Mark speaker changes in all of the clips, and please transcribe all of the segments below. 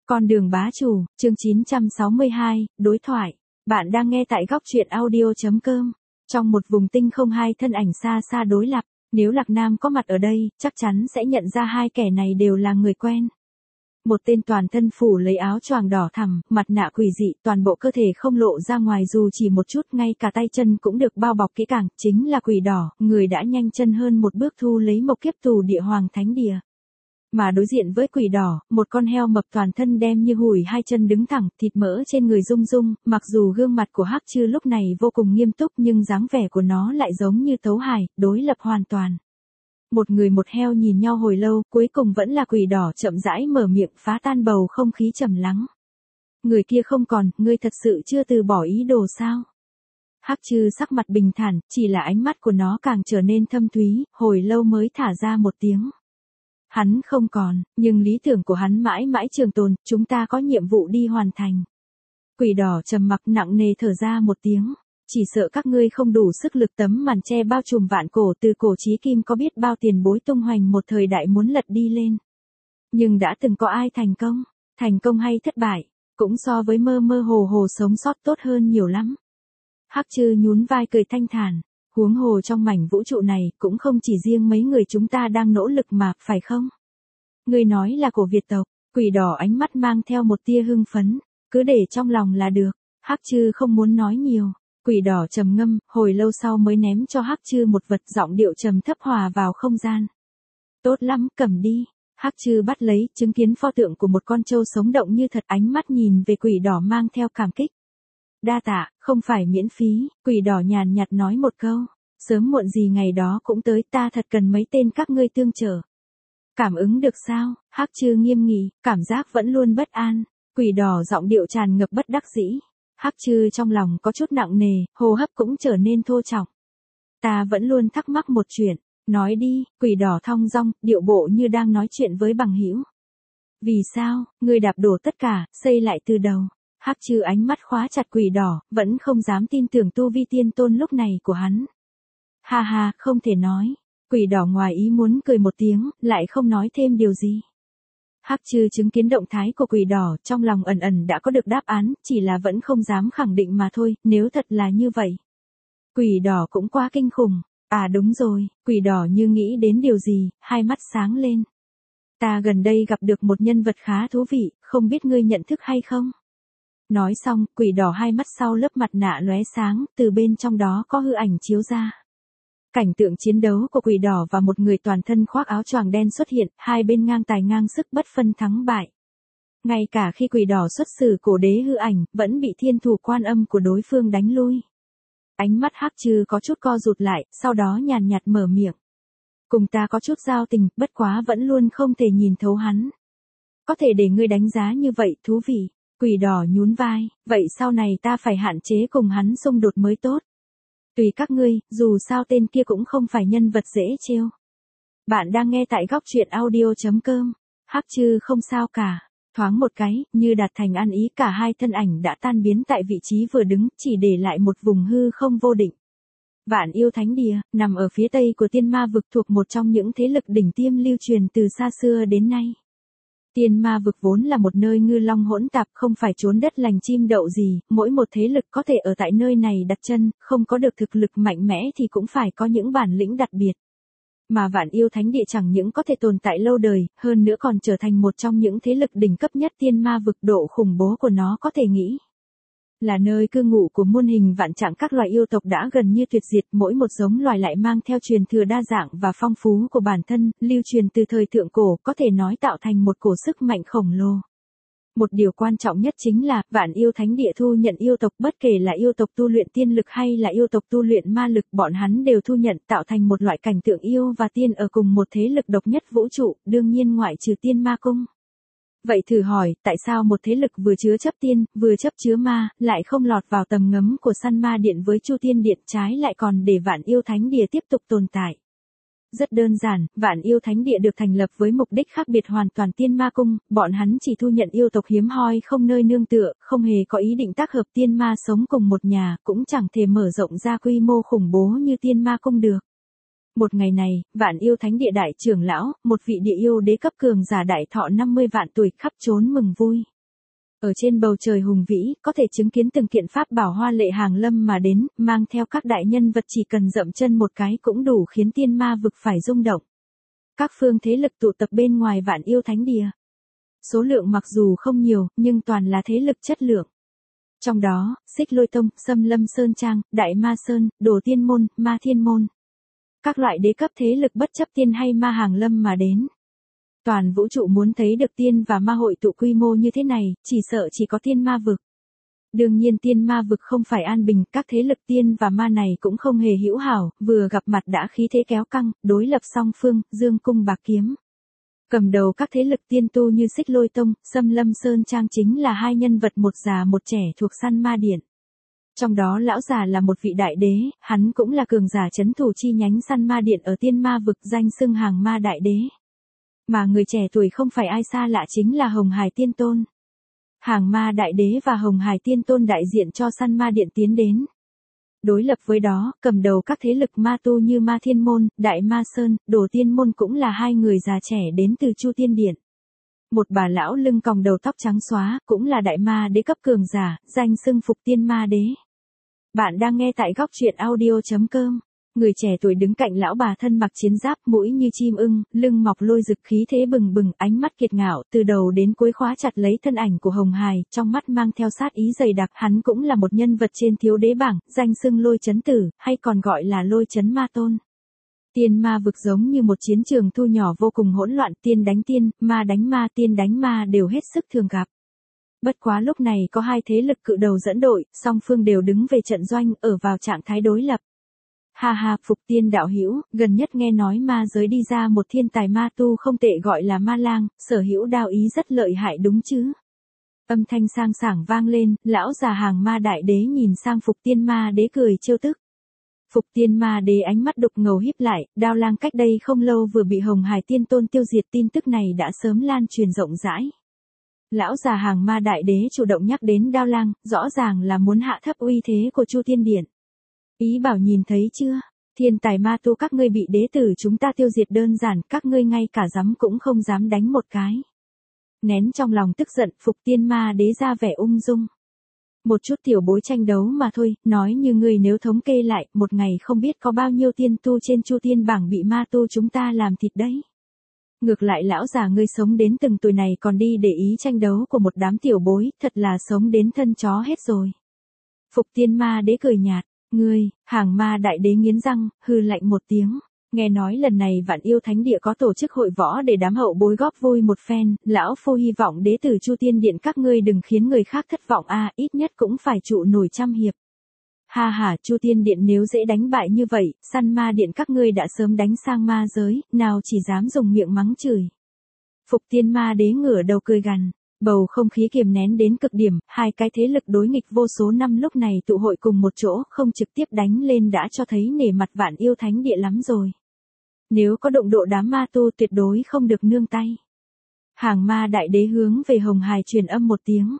Speaker 1: Con đường bá chủ, chương 962, đối thoại. Bạn đang nghe tại góc truyện audio.com. Trong một vùng tinh không hai thân ảnh xa xa đối lập, nếu Lạc Nam có mặt ở đây, chắc chắn sẽ nhận ra hai kẻ này đều là người quen. Một tên toàn thân phủ lấy áo choàng đỏ thẳm, mặt nạ quỷ dị, toàn bộ cơ thể không lộ ra ngoài dù chỉ một chút, ngay cả tay chân cũng được bao bọc kỹ càng, chính là Quỷ Đỏ, người đã nhanh chân hơn một bước thu lấy mộc kiếp tù địa hoàng thánh địa. Mà đối diện với Quỷ Đỏ, một con heo mập toàn thân đem như hủi hai chân đứng thẳng, thịt mỡ trên người rung rung, mặc dù gương mặt của Hắc Chư lúc này vô cùng nghiêm túc nhưng dáng vẻ của nó lại giống như tấu hài, đối lập hoàn toàn. Một người một heo nhìn nhau hồi lâu, cuối cùng vẫn là Quỷ Đỏ chậm rãi mở miệng phá tan bầu không khí trầm lắng. Người kia không còn, ngươi thật sự chưa từ bỏ ý đồ sao? Hắc Chư sắc mặt bình thản, chỉ là ánh mắt của nó càng trở nên thâm thúy, hồi lâu mới thả ra một tiếng. Hắn không còn, nhưng lý tưởng của hắn mãi mãi trường tồn, chúng ta có nhiệm vụ đi hoàn thành. Quỷ Đỏ trầm mặc nặng nề thở ra một tiếng. Chỉ sợ các ngươi không đủ sức lực, tấm màn che bao trùm vạn cổ từ cổ chí kim có biết bao tiền bối tung hoành một thời đại muốn lật đi lên. Nhưng đã từng có ai thành công hay thất bại, cũng so với mơ mơ hồ hồ sống sót tốt hơn nhiều lắm. Hắc Chư nhún vai cười thanh thản, huống hồ trong mảnh vũ trụ này cũng không chỉ riêng mấy người chúng ta đang nỗ lực mà, phải không? Ngươi nói là cổ Việt tộc. Quỷ Đỏ ánh mắt mang theo một tia hưng phấn, cứ để trong lòng là được. Hắc Chư không muốn nói nhiều. Quỷ Đỏ trầm ngâm, hồi lâu sau mới ném cho Hắc Chư một vật, giọng điệu trầm thấp hòa vào không gian. Tốt lắm, cầm đi. Hắc Chư bắt lấy, chứng kiến pho tượng của một con trâu sống động như thật, ánh mắt nhìn về Quỷ Đỏ mang theo cảm kích. Đa tạ, không phải miễn phí. Quỷ Đỏ nhàn nhạt nói một câu. Sớm muộn gì ngày đó cũng tới, ta thật cần mấy tên các ngươi tương trợ. Cảm ứng được sao? Hắc Chư nghiêm nghị, cảm giác vẫn luôn bất an. Quỷ Đỏ giọng điệu tràn ngập bất đắc dĩ. Hắc Chư trong lòng có chút nặng nề, hô hấp cũng trở nên thô trọng. Ta vẫn luôn thắc mắc một chuyện, nói đi. Quỷ Đỏ thong dong, điệu bộ như đang nói chuyện với bằng hữu. Vì sao, ngươi đạp đổ tất cả, xây lại từ đầu? Hắc Chư ánh mắt khóa chặt Quỷ Đỏ, vẫn không dám tin tưởng tu vi tiên tôn lúc này của hắn. Ha ha, không thể nói. Quỷ Đỏ ngoài ý muốn cười một tiếng, lại không nói thêm điều gì. Hắc Chư chứng kiến động thái của Quỷ Đỏ, trong lòng ẩn ẩn đã có được đáp án, chỉ là vẫn không dám khẳng định mà thôi, nếu thật là như vậy. Quỷ Đỏ cũng quá kinh khủng. À đúng rồi, Quỷ Đỏ như nghĩ đến điều gì, hai mắt sáng lên. Ta gần đây gặp được một nhân vật khá thú vị, không biết ngươi nhận thức hay không? Nói xong, Quỷ Đỏ hai mắt sau lớp mặt nạ lóe sáng, từ bên trong đó có hư ảnh chiếu ra. Cảnh tượng chiến đấu của Quỷ Đỏ và một người toàn thân khoác áo choàng đen xuất hiện, hai bên ngang tài ngang sức bất phân thắng bại. Ngay cả khi Quỷ Đỏ xuất xử cổ đế hư ảnh, vẫn bị thiên thủ Quan Âm của đối phương đánh lui. Ánh mắt Hắc Chư có chút co rụt lại, sau đó nhàn nhạt mở miệng. Cùng ta có chút giao tình, bất quá vẫn luôn không thể nhìn thấu hắn. Có thể để ngươi đánh giá như vậy, thú vị. Quỷ Đỏ nhún vai, vậy sau này ta phải hạn chế cùng hắn xung đột mới tốt. Tùy các ngươi, dù sao tên kia cũng không phải nhân vật dễ trêu. Bạn đang nghe tại góc truyện audio.com. Hắc Chư không sao cả. Thoáng một cái, như đạt thành ăn ý, cả hai thân ảnh đã tan biến tại vị trí vừa đứng, chỉ để lại một vùng hư không vô định. Vạn Yêu Thánh Địa, nằm ở phía tây của Tiên Ma vực, thuộc một trong những thế lực đỉnh tiêm lưu truyền từ xa xưa đến nay. Tiên Ma vực vốn là một nơi ngư long hỗn tạp, không phải trốn đất lành chim đậu gì, mỗi một thế lực có thể ở tại nơi này đặt chân, không có được thực lực mạnh mẽ thì cũng phải có những bản lĩnh đặc biệt. Mà Vạn Yêu Thánh Địa chẳng những có thể tồn tại lâu đời, hơn nữa còn trở thành một trong những thế lực đỉnh cấp nhất Tiên Ma vực, độ khủng bố của nó có thể nghĩ. Là nơi cư ngụ của muôn hình vạn trạng các loài yêu tộc đã gần như tuyệt diệt, mỗi một giống loài lại mang theo truyền thừa đa dạng và phong phú của bản thân, lưu truyền từ thời thượng cổ, có thể nói tạo thành một cổ sức mạnh khổng lồ. Một điều quan trọng nhất chính là, Vạn Yêu Thánh Địa thu nhận yêu tộc, bất kể là yêu tộc tu luyện tiên lực hay là yêu tộc tu luyện ma lực, bọn hắn đều thu nhận, tạo thành một loại cảnh tượng yêu và tiên ở cùng một thế lực độc nhất vũ trụ, đương nhiên ngoại trừ Tiên Ma Cung. Vậy thử hỏi, tại sao một thế lực vừa chứa chấp tiên, vừa chấp chứa ma, lại không lọt vào tầm ngấm của Săn Ma Điện với Chu Tiên Điện, trái lại còn để Vạn Yêu Thánh Địa tiếp tục tồn tại? Rất đơn giản, Vạn Yêu Thánh Địa được thành lập với mục đích khác biệt hoàn toàn Tiên Ma Cung, bọn hắn chỉ thu nhận yêu tộc hiếm hoi không nơi nương tựa, không hề có ý định tác hợp tiên ma sống cùng một nhà, cũng chẳng thể mở rộng ra quy mô khủng bố như Tiên Ma Cung được. Một ngày này, Vạn Yêu Thánh Địa đại trưởng lão, một vị địa yêu đế cấp cường giả đại thọ 50 vạn tuổi, khắp trốn mừng vui. Ở trên bầu trời hùng vĩ, có thể chứng kiến từng kiện pháp bảo hoa lệ hàng lâm mà đến, mang theo các đại nhân vật chỉ cần dậm chân một cái cũng đủ khiến tiên ma vực phải rung động. Các phương thế lực tụ tập bên ngoài Vạn Yêu Thánh Địa. Số lượng mặc dù không nhiều, nhưng toàn là thế lực chất lượng. Trong đó, Xích Lôi Tông, Xâm Lâm Sơn Trang, Đại Ma Sơn, Đồ Tiên Môn, Ma Thiên Môn. Các loại đế cấp thế lực bất chấp tiên hay ma hàng lâm mà đến. Toàn vũ trụ muốn thấy được tiên và ma hội tụ quy mô như thế này, chỉ sợ chỉ có tiên ma vực. Đương nhiên tiên ma vực không phải an bình, các thế lực tiên và ma này cũng không hề hữu hảo, vừa gặp mặt đã khí thế kéo căng, đối lập song phương, dương cung bạc kiếm. Cầm đầu các thế lực tiên tu như Xích Lôi Tông, Xâm Lâm Sơn Trang chính là hai nhân vật một già một trẻ thuộc Săn Ma Điện. Trong đó lão già là một vị đại đế, hắn cũng là cường giả chấn thủ chi nhánh Săn Ma Điện ở tiên ma vực danh xưng hàng ma đại đế. Mà người trẻ tuổi không phải ai xa lạ chính là Hồng Hải Tiên Tôn. Hàng ma đại đế và Hồng Hải Tiên Tôn đại diện cho Săn Ma Điện tiến đến. Đối lập với đó, cầm đầu các thế lực ma tu như Ma Thiên Môn, Đại Ma Sơn, Đồ Tiên Môn cũng là hai người già trẻ đến từ Chu Tiên Điện. Một bà lão lưng còng đầu tóc trắng xóa, cũng là đại ma đế cấp cường giả, danh xưng Phục Tiên Ma Đế. Bạn đang nghe tại góc truyện audio.com. Người trẻ tuổi đứng cạnh lão bà thân mặc chiến giáp, mũi như chim ưng, lưng mọc lôi rực khí thế bừng bừng, ánh mắt kiệt ngạo, từ đầu đến cuối khóa chặt lấy thân ảnh của Hồng Hải, trong mắt mang theo sát ý dày đặc. Hắn cũng là một nhân vật trên thiếu đế bảng, danh xưng Lôi Chấn Tử, hay còn gọi là Lôi Chấn Ma Tôn. Tiên ma vực giống như một chiến trường thu nhỏ vô cùng hỗn loạn, tiên đánh tiên, ma đánh ma, tiên đánh ma đều hết sức thường gặp. Bất quá lúc này có hai thế lực cự đầu dẫn đội, song phương đều đứng về trận doanh, ở vào trạng thái đối lập. Ha ha, Phục Tiên đạo hữu, gần nhất nghe nói ma giới đi ra một thiên tài ma tu không tệ gọi là Ma Lang, sở hữu đao ý rất lợi hại đúng chứ? Âm thanh sang sảng vang lên, lão già hàng ma đại đế nhìn sang Phục Tiên ma đế cười trêu tức. Phục Tiên ma đế ánh mắt đục ngầu híp lại, Đao Lang cách đây không lâu vừa bị Hồng Hải Tiên Tôn tiêu diệt, tin tức này đã sớm lan truyền rộng rãi. Lão già hàng ma đại đế chủ động nhắc đến Đao Lang, rõ ràng là muốn hạ thấp uy thế của Chu Tiên Điện. Ý bảo nhìn thấy chưa, thiên tài ma tu các ngươi bị đế tử chúng ta tiêu diệt đơn giản, các ngươi ngay cả dám cũng không dám đánh một cái. Nén trong lòng tức giận, Phục Tiên ma đế ra vẻ ung dung. Một chút tiểu bối tranh đấu mà thôi, nói như ngươi nếu thống kê lại, một ngày không biết có bao nhiêu tiên tu trên Chu Tiên bảng bị ma tu chúng ta làm thịt đấy. Ngược lại lão già ngươi sống đến từng tuổi này còn đi để ý tranh đấu của một đám tiểu bối, thật là sống đến thân chó hết rồi. Phục Tiên ma đế cười nhạt, ngươi, hàng ma đại đế nghiến răng, hừ lạnh một tiếng. Nghe nói lần này Vạn Yêu Thánh Địa có tổ chức hội võ để đám hậu bối góp vui một phen, lão phu hy vọng đế tử Chu Tiên Điện các ngươi đừng khiến người khác thất vọng a, ít nhất cũng phải trụ nổi trăm hiệp. Ha ha, Chu Tiên Điện nếu dễ đánh bại như vậy, Săn Ma Điện các ngươi đã sớm đánh sang ma giới, nào chỉ dám dùng miệng mắng chửi. Phục Tiên ma đế ngửa đầu cười gằn. Bầu không khí kiềm nén đến cực điểm, hai cái thế lực đối nghịch vô số năm lúc này tụ hội cùng một chỗ, không trực tiếp đánh lên đã cho thấy nể mặt Vạn Yêu Thánh Địa lắm rồi. Nếu có động độ đám ma tu tuyệt đối không được nương tay. Hàng ma đại đế hướng về Hồng Hải truyền âm một tiếng.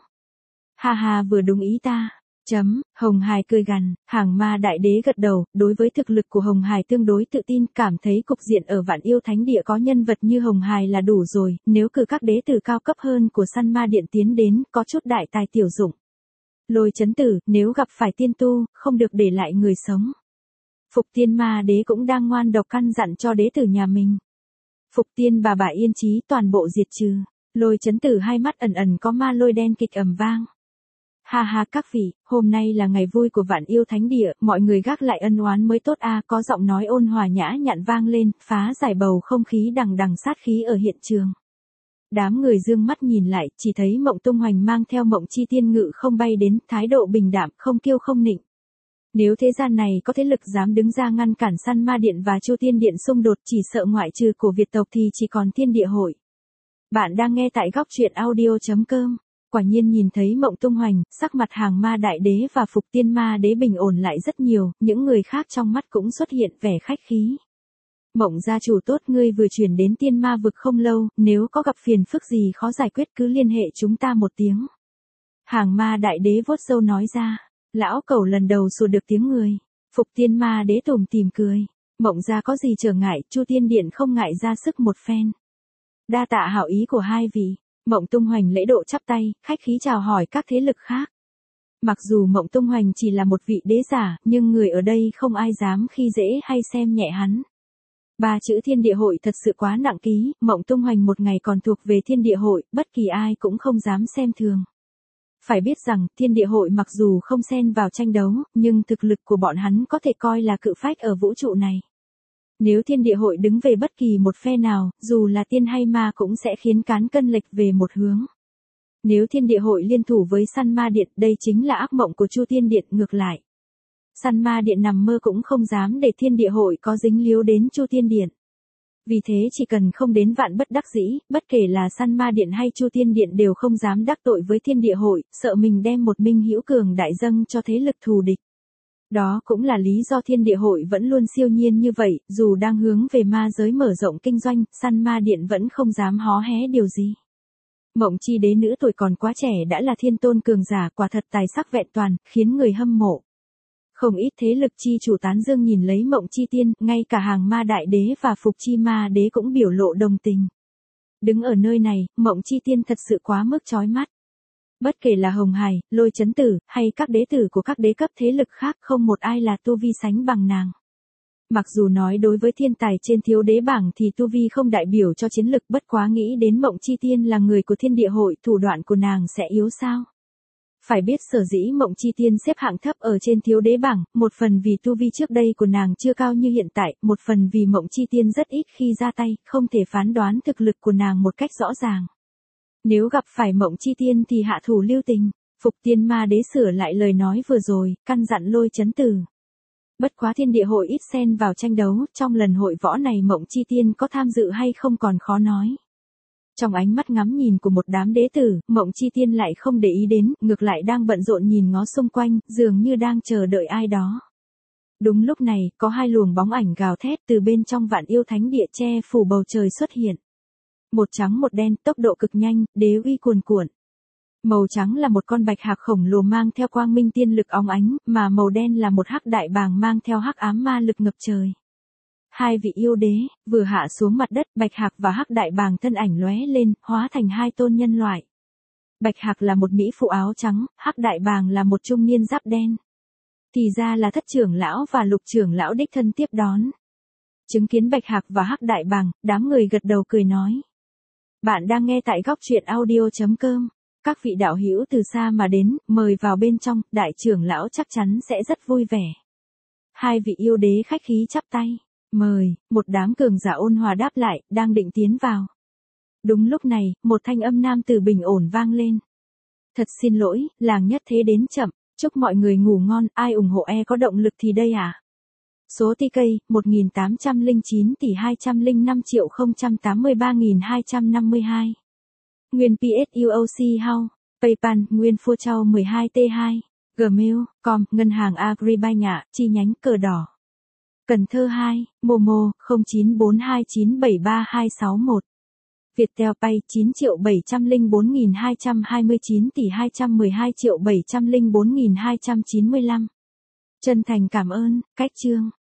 Speaker 1: Ha ha, vừa đúng ý ta. Hồng Hải cười gằn, hàng ma đại đế gật đầu, đối với thực lực của Hồng Hải tương đối tự tin, cảm thấy cục diện ở Vạn Yêu Thánh Địa có nhân vật như Hồng Hải là đủ rồi, nếu cử các đế tử cao cấp hơn của Săn Ma Điện tiến đến, có chút đại tài tiểu dụng. Lôi Chấn Tử, nếu gặp phải tiên tu, không được để lại người sống. Phục Tiên ma đế cũng đang ngoan độc căn dặn cho đế tử nhà mình. Phục Tiên bà yên chí toàn bộ diệt trừ. Lôi Chấn Tử hai mắt ẩn ẩn có ma lôi đen kịch ầm vang. Ha ha các vị, hôm nay là ngày vui của Vạn Yêu Thánh Địa, mọi người gác lại ân oán mới tốt a, có giọng nói ôn hòa nhã nhặn vang lên, phá giải bầu không khí đằng đằng sát khí ở hiện trường. Đám người dương mắt nhìn lại, chỉ thấy Mộng Tung Hoành mang theo Mộng Chi Tiên Ngự không bay đến, thái độ bình đạm, không kiêu không nịnh. Nếu thế gian này có thế lực dám đứng ra ngăn cản Săn Ma Điện và Chu Tiên Điện xung đột, chỉ sợ ngoại trừ của Việt tộc thì chỉ còn Thiên Địa Hội. Bạn đang nghe tại góc truyện audio.com. Quả nhiên nhìn thấy Mộng Tung Hoành, sắc mặt hàng ma đại đế và Phục Tiên ma đế bình ổn lại rất nhiều, những người khác trong mắt cũng xuất hiện vẻ khách khí. Mộng gia chủ tốt, ngươi vừa chuyển đến tiên ma vực không lâu, nếu có gặp phiền phức gì khó giải quyết cứ liên hệ chúng ta một tiếng. Hàng ma đại đế vuốt râu nói ra, lão cẩu lần đầu sủa được tiếng người. Phục Tiên ma đế tủm tỉm cười, Mộng gia có gì trở ngại, Chu Tiên Điện không ngại ra sức một phen. Đa tạ hảo ý của hai vị. Mộng Tung Hoành lễ độ chắp tay, khách khí chào hỏi các thế lực khác. Mặc dù Mộng Tung Hoành chỉ là một vị đế giả, nhưng người ở đây không ai dám khi dễ hay xem nhẹ hắn. Ba chữ Thiên Địa Hội thật sự quá nặng ký, Mộng Tung Hoành một ngày còn thuộc về Thiên Địa Hội, bất kỳ ai cũng không dám xem thường. Phải biết rằng, Thiên Địa Hội mặc dù không xen vào tranh đấu, nhưng thực lực của bọn hắn có thể coi là cự phách ở vũ trụ này. Nếu Thiên Địa Hội đứng về bất kỳ một phe nào, dù là tiên hay ma cũng sẽ khiến cán cân lệch về một hướng. Nếu Thiên Địa Hội liên thủ với Săn Ma Điện, đây chính là ác mộng của Chu Tiên Điện, ngược lại. Săn Ma Điện nằm mơ cũng không dám để Thiên Địa Hội có dính líu đến Chu Tiên Điện. Vì thế chỉ cần không đến vạn bất đắc dĩ, bất kể là Săn Ma Điện hay Chu Tiên Điện đều không dám đắc tội với Thiên Địa Hội, sợ mình đem một minh hữu cường đại dâng cho thế lực thù địch. Đó cũng là lý do Thiên Địa Hội vẫn luôn siêu nhiên như vậy, dù đang hướng về ma giới mở rộng kinh doanh, Săn Ma Điện vẫn không dám hó hé điều gì. Mộng Chi Đế nữ tuổi còn quá trẻ đã là thiên tôn cường giả, quả thật tài sắc vẹn toàn, khiến người hâm mộ. Không ít thế lực chi chủ tán dương nhìn lấy Mộng Chi Tiên, ngay cả Hàng Ma Đại Đế và Phục Chi Ma Đế cũng biểu lộ đồng tình. Đứng ở nơi này, Mộng Chi Tiên thật sự quá mức chói mắt. Bất kể là Hồng Hải, Lôi Chấn Tử, hay các đế tử của các đế cấp thế lực khác, không một ai là tu vi sánh bằng nàng. Mặc dù nói đối với thiên tài trên thiếu đế bảng thì tu vi không đại biểu cho chiến lực, bất quá nghĩ đến Mộng Chi Tiên là người của Thiên Địa Hội, thủ đoạn của nàng sẽ yếu sao? Phải biết sở dĩ Mộng Chi Tiên xếp hạng thấp ở trên thiếu đế bảng, một phần vì tu vi trước đây của nàng chưa cao như hiện tại, một phần vì Mộng Chi Tiên rất ít khi ra tay, không thể phán đoán thực lực của nàng một cách rõ ràng. Nếu gặp phải Mộng Chi Tiên thì hạ thủ lưu tình. Phục Tiên Ma Đế sửa lại lời nói vừa rồi, căn dặn Lôi Chấn Tử. Bất quá Thiên Địa Hội ít xen vào tranh đấu, trong lần hội võ này Mộng Chi Tiên có tham dự hay không còn khó nói. Trong ánh mắt ngắm nhìn của một đám đế tử, Mộng Chi Tiên lại không để ý đến, ngược lại đang bận rộn nhìn ngó xung quanh, dường như đang chờ đợi ai đó. Đúng lúc này, có hai luồng bóng ảnh gào thét từ bên trong Vạn Yêu Thánh Địa che phủ bầu trời xuất hiện. Một trắng một đen, tốc độ cực nhanh, đế uy cuồn cuộn. Màu trắng là một con bạch hạc khổng lồ mang theo quang minh tiên lực óng ánh, mà màu đen là một hắc đại bàng mang theo hắc ám ma lực ngập trời. Hai vị yêu đế, vừa hạ xuống mặt đất, bạch hạc và hắc đại bàng thân ảnh lóe lên, hóa thành hai tôn nhân loại. Bạch hạc là một mỹ phụ áo trắng, hắc đại bàng là một trung niên giáp đen. Thì ra là Thất trưởng lão và Lục trưởng lão đích thân tiếp đón. Chứng kiến bạch hạc và hắc đại bàng, đám người gật đầu cười nói. Bạn đang nghe tại góc truyện audio.com. Các vị đạo hữu từ xa mà đến, mời vào bên trong, đại trưởng lão chắc chắn sẽ rất vui vẻ. Hai vị yêu đế khách khí chắp tay. Mời, một đám cường giả ôn hòa đáp lại, đang định tiến vào. Đúng lúc này, một thanh âm nam tử bình ổn vang lên. Thật xin lỗi, làng nhất thế đến chậm, chúc mọi người ngủ ngon, ai ủng hộ có động lực thì đây à. Số TK, 1809 tỷ 209.083.252. Nguyên PSUOC House, PayPal, Nguyên Phô Châu 12T2, Gmail, com, Ngân hàng Agribank ạ, chi nhánh Cờ Đỏ. Cần Thơ 2, Momo, 0942973261. Viettel Pay, 9.704.229 tỷ 212.704.295. Chân thành cảm ơn, cách chương.